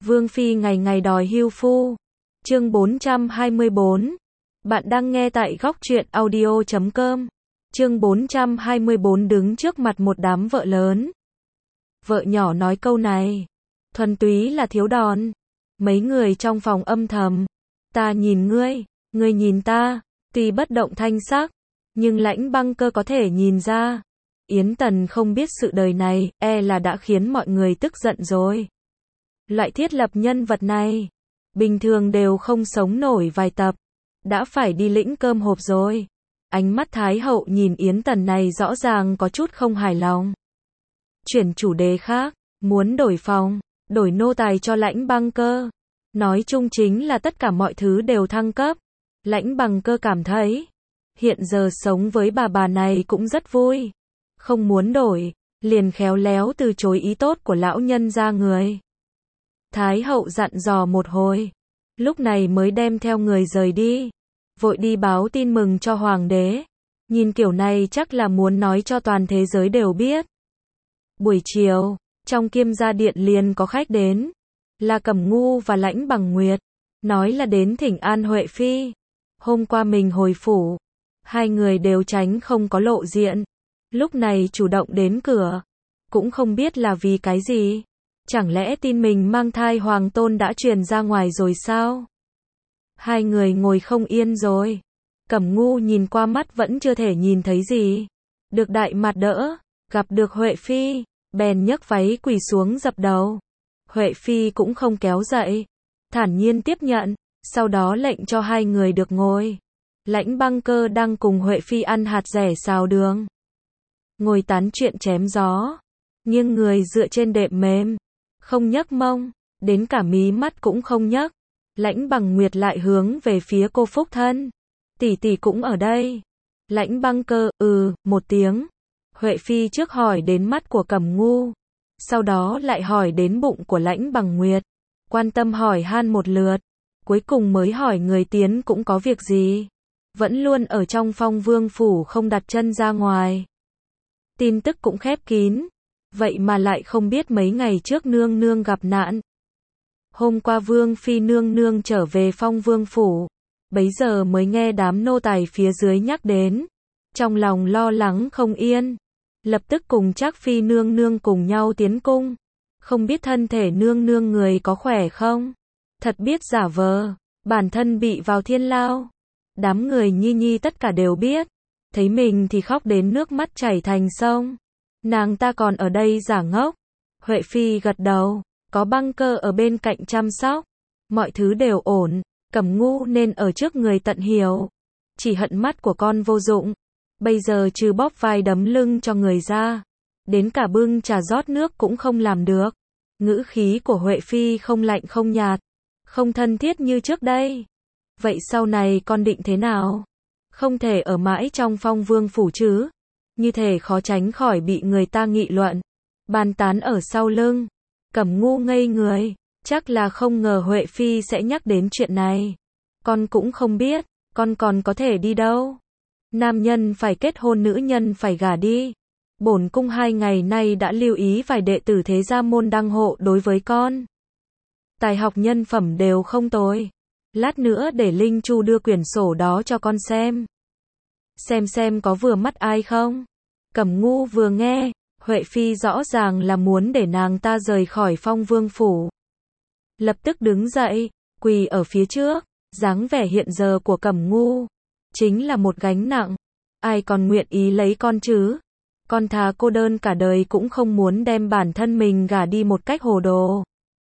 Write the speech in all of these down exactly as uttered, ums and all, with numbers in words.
Vương Phi ngày ngày đòi hưu phu. Chương bốn trăm hai mươi bốn. Bạn đang nghe tại góc truyện audio chấm com. Chương bốn trăm hai mươi bốn đứng trước mặt một đám vợ lớn. Vợ nhỏ nói câu này. Thuần túy là thiếu đòn. Mấy người trong phòng âm thầm. Ta nhìn ngươi, ngươi nhìn ta, tuy bất động thanh sắc, nhưng Lãnh Băng Cơ có thể nhìn ra. Yến Tần không biết sự đời này, e là đã khiến mọi người tức giận rồi. Loại thiết lập nhân vật này, bình thường đều không sống nổi vài tập, đã phải đi lĩnh cơm hộp rồi. Ánh mắt Thái hậu nhìn Yến Tần này rõ ràng có chút không hài lòng. Chuyển chủ đề khác, muốn đổi phòng, đổi nô tài cho Lãnh Băng Cơ. Nói chung chính là tất cả mọi thứ đều thăng cấp. Lãnh Băng Cơ cảm thấy, hiện giờ sống với bà bà này cũng rất vui. Không muốn đổi, liền khéo léo từ chối ý tốt của lão nhân ra người. Thái hậu dặn dò một hồi, lúc này mới đem theo người rời đi, vội đi báo tin mừng cho hoàng đế. Nhìn kiểu này chắc là muốn nói cho toàn thế giới đều biết. Buổi chiều, trong Kiêm Gia Điện liền có khách đến, là Cẩm Ngu và Lãnh Bằng Nguyệt, nói là đến thỉnh an Huệ Phi. Hôm qua mình hồi phủ, hai người đều tránh không có lộ diện, lúc này chủ động đến cửa, cũng không biết là vì cái gì. Chẳng lẽ tin mình mang thai hoàng tôn đã truyền ra ngoài rồi sao? Hai người ngồi không yên rồi. Cẩm Ngu nhìn qua mắt vẫn chưa thể nhìn thấy gì. Được đại mặt đỡ, gặp được Huệ Phi, bèn nhấc váy quỳ xuống dập đầu. Huệ Phi cũng không kéo dậy, thản nhiên tiếp nhận, sau đó lệnh cho hai người được ngồi. Lãnh Băng Cơ đang cùng Huệ Phi ăn hạt rẻ xào đường, ngồi tán chuyện chém gió, nghiêng người dựa trên đệm mềm, không nhấc mông, đến cả mí mắt cũng không nhấc. Lãnh Bằng Nguyệt lại hướng về phía cô Phúc Thân. Tỷ tỷ cũng ở đây. Lãnh Băng Cơ, ừ, một tiếng. Huệ Phi trước hỏi đến mắt của Cẩm Ngu, sau đó lại hỏi đến bụng của Lãnh Bằng Nguyệt, quan tâm hỏi han một lượt, cuối cùng mới hỏi người tiến cũng có việc gì. Vẫn luôn ở trong Phong Vương phủ không đặt chân ra ngoài. Tin tức cũng khép kín, vậy mà lại không biết mấy ngày trước nương nương gặp nạn. Hôm qua Vương Phi nương nương trở về Phong Vương phủ, bấy giờ mới nghe đám nô tài phía dưới nhắc đến, trong lòng lo lắng không yên, lập tức cùng Trác Phi nương nương cùng nhau tiến cung. Không biết thân thể nương nương người có khỏe không? Thật biết giả vờ, bản thân bị vào thiên lao. Đám người Nhi Nhi tất cả đều biết, thấy mình thì khóc đến nước mắt chảy thành sông. Nàng ta còn ở đây giả ngốc. Huệ Phi gật đầu, có Băng Cơ ở bên cạnh chăm sóc, mọi thứ đều ổn. Cẩm Ngu nên ở trước người tận hiểu, chỉ hận mắt của con vô dụng, bây giờ trừ bóp vai đấm lưng cho người ra, đến cả bưng trà rót nước cũng không làm được. Ngữ khí của Huệ Phi không lạnh không nhạt, không thân thiết như trước đây. Vậy sau này con định thế nào? Không thể ở mãi trong Phong Vương phủ chứ? Như thể khó tránh khỏi bị người ta nghị luận, bàn tán ở sau lưng. Cẩm Ngu ngây người, chắc là không ngờ Huệ Phi sẽ nhắc đến chuyện này. Con cũng không biết, con còn có thể đi đâu. Nam nhân phải kết hôn, nữ nhân phải gả đi. Bổn cung hai ngày nay đã lưu ý vài đệ tử thế gia môn đăng hộ đối với con. Tài học nhân phẩm đều không tồi. Lát nữa để Linh Chu đưa quyển sổ đó cho con xem. Xem xem có vừa mắt ai không? Cẩm Ngu vừa nghe, Huệ Phi rõ ràng là muốn để nàng ta rời khỏi Phong Vương phủ. Lập tức đứng dậy, quỳ ở phía trước, dáng vẻ hiện giờ của Cẩm Ngu chính là một gánh nặng. Ai còn nguyện ý lấy con chứ? Con thà cô đơn cả đời cũng không muốn đem bản thân mình gả đi một cách hồ đồ.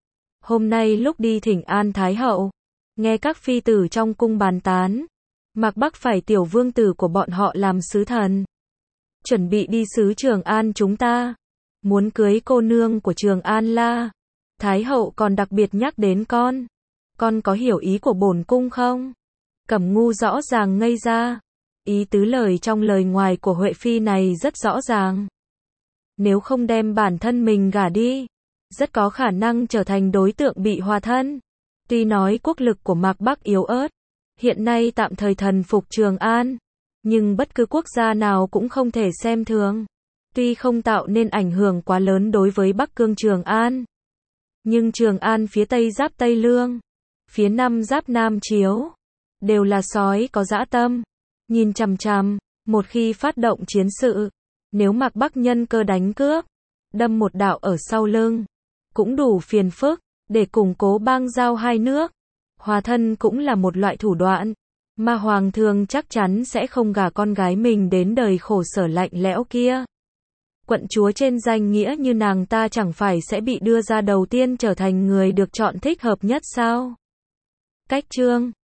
Hôm nay lúc đi thỉnh an Thái hậu, nghe các phi tử trong cung bàn tán, Mạc Bắc phải tiểu vương tử của bọn họ làm sứ thần, chuẩn bị đi sứ Trường An chúng ta, muốn cưới cô nương của Trường An La. Thái hậu còn đặc biệt nhắc đến con. Con có hiểu ý của bổn cung không? Cẩm Ngu rõ ràng ngây ra. Ý tứ lời trong lời ngoài của Huệ Phi này rất rõ ràng. Nếu không đem bản thân mình gả đi, rất có khả năng trở thành đối tượng bị hòa thân. Tuy nói quốc lực của Mạc Bắc yếu ớt, hiện nay tạm thời thần phục Trường An, nhưng bất cứ quốc gia nào cũng không thể xem thường. Tuy không tạo nên ảnh hưởng quá lớn đối với Bắc Cương Trường An, Nhưng Trường An phía tây giáp Tây Lương, phía nam giáp Nam Chiếu, đều là sói có dã tâm, nhìn chằm chằm, một khi phát động chiến sự, nếu Mạc Bắc nhân cơ đánh cướp, đâm một đạo ở sau lưng, cũng đủ phiền phức, để củng cố bang giao hai nước. Hòa thân cũng là một loại thủ đoạn, mà Hoàng thượng chắc chắn sẽ không gả con gái mình đến đời khổ sở lạnh lẽo kia. Quận chúa trên danh nghĩa như nàng ta chẳng phải sẽ bị đưa ra đầu tiên trở thành người được chọn thích hợp nhất sao? Cách chương